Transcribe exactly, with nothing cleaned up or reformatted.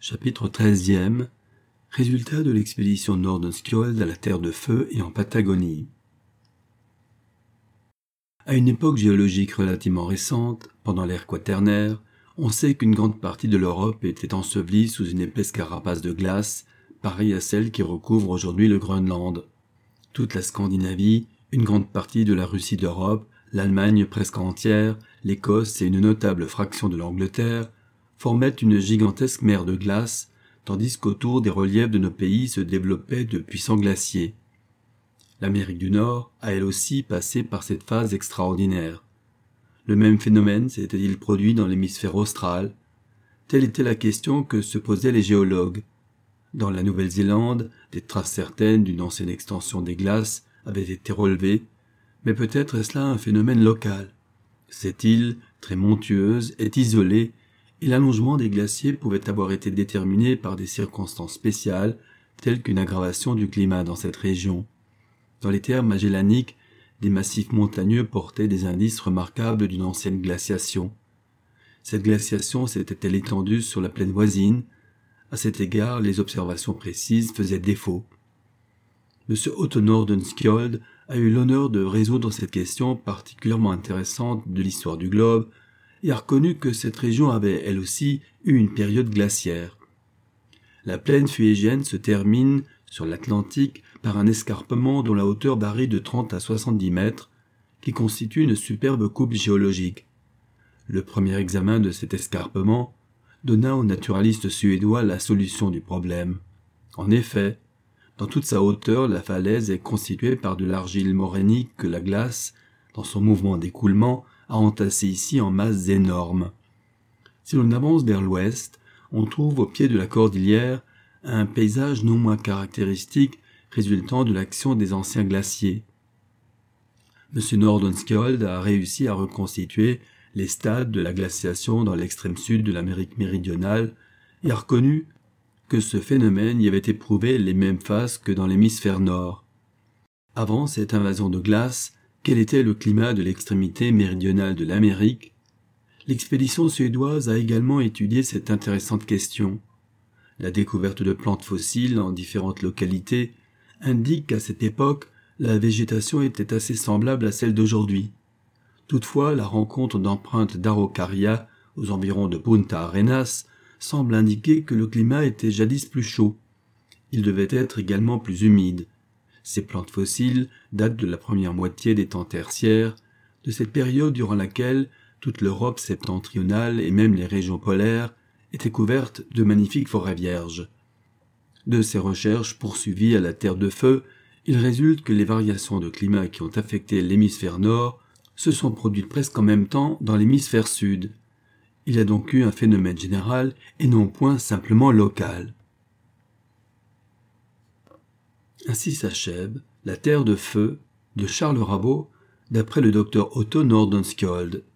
Chapitre treizième. Résultat de l'expédition Nordenskjöld à la Terre de Feu et en Patagonie. À une époque géologique relativement récente, pendant l'ère quaternaire, on sait qu'une grande partie de l'Europe était ensevelie sous une épaisse carapace de glace, pareille à celle qui recouvre aujourd'hui le Groenland. Toute la Scandinavie, une grande partie de la Russie d'Europe, l'Allemagne presque entière, l'Écosse et une notable fraction de l'Angleterre formaient une gigantesque mer de glace, tandis qu'autour des reliefs de nos pays se développaient de puissants glaciers. L'Amérique du Nord a elle aussi passé par cette phase extraordinaire. Le même phénomène s'était-il produit dans l'hémisphère austral? Telle était la question que se posaient les géologues. Dans la Nouvelle-Zélande, des traces certaines d'une ancienne extension des glaces avaient été relevées, mais peut-être est-ce là un phénomène local. Cette île, très montueuse, est isolée, et l'allongement des glaciers pouvait avoir été déterminé par des circonstances spéciales, telles qu'une aggravation du climat dans cette région. Dans les terres magellaniques, des massifs montagneux portaient des indices remarquables d'une ancienne glaciation. Cette glaciation s'était-elle étendue sur la plaine voisine? À cet égard, les observations précises faisaient défaut. M. Otto Nordenskjöld a eu l'honneur de résoudre cette question particulièrement intéressante de l'histoire du globe et a reconnu que cette région avait, elle aussi, eu une période glaciaire. La plaine fuégienne se termine, sur l'Atlantique, par un escarpement dont la hauteur varie de trente à soixante-dix mètres, qui constitue une superbe coupe géologique. Le premier examen de cet escarpement donna au naturaliste suédois la solution du problème. En effet, dans toute sa hauteur, la falaise est constituée par de l'argile morainique que la glace, dans son mouvement d'écoulement, a entassé ici en masses énormes. Si l'on avance vers l'ouest, on trouve au pied de la cordillère un paysage non moins caractéristique résultant de l'action des anciens glaciers. M. Nordenskjöld a réussi à reconstituer les stades de la glaciation dans l'extrême sud de l'Amérique méridionale et a reconnu que ce phénomène y avait éprouvé les mêmes phases que dans l'hémisphère nord. Avant cette invasion de glace, quel était le climat de l'extrémité méridionale de l'Amérique? L'expédition suédoise a également étudié cette intéressante question. La découverte de plantes fossiles en différentes localités indique qu'à cette époque, la végétation était assez semblable à celle d'aujourd'hui. Toutefois, la rencontre d'empreintes d'Araucaria aux environs de Punta Arenas semble indiquer que le climat était jadis plus chaud. Il devait être également plus humide. Ces plantes fossiles datent de la première moitié des temps tertiaires, de cette période durant laquelle toute l'Europe septentrionale et même les régions polaires étaient couvertes de magnifiques forêts vierges. De ces recherches poursuivies à la Terre de Feu, il résulte que les variations de climat qui ont affecté l'hémisphère nord se sont produites presque en même temps dans l'hémisphère sud. Il y a donc eu un phénomène général et non point simplement local. Ainsi s'achève La Terre de Feu de Charles Rabot d'après le docteur Otto Nordenskjöld.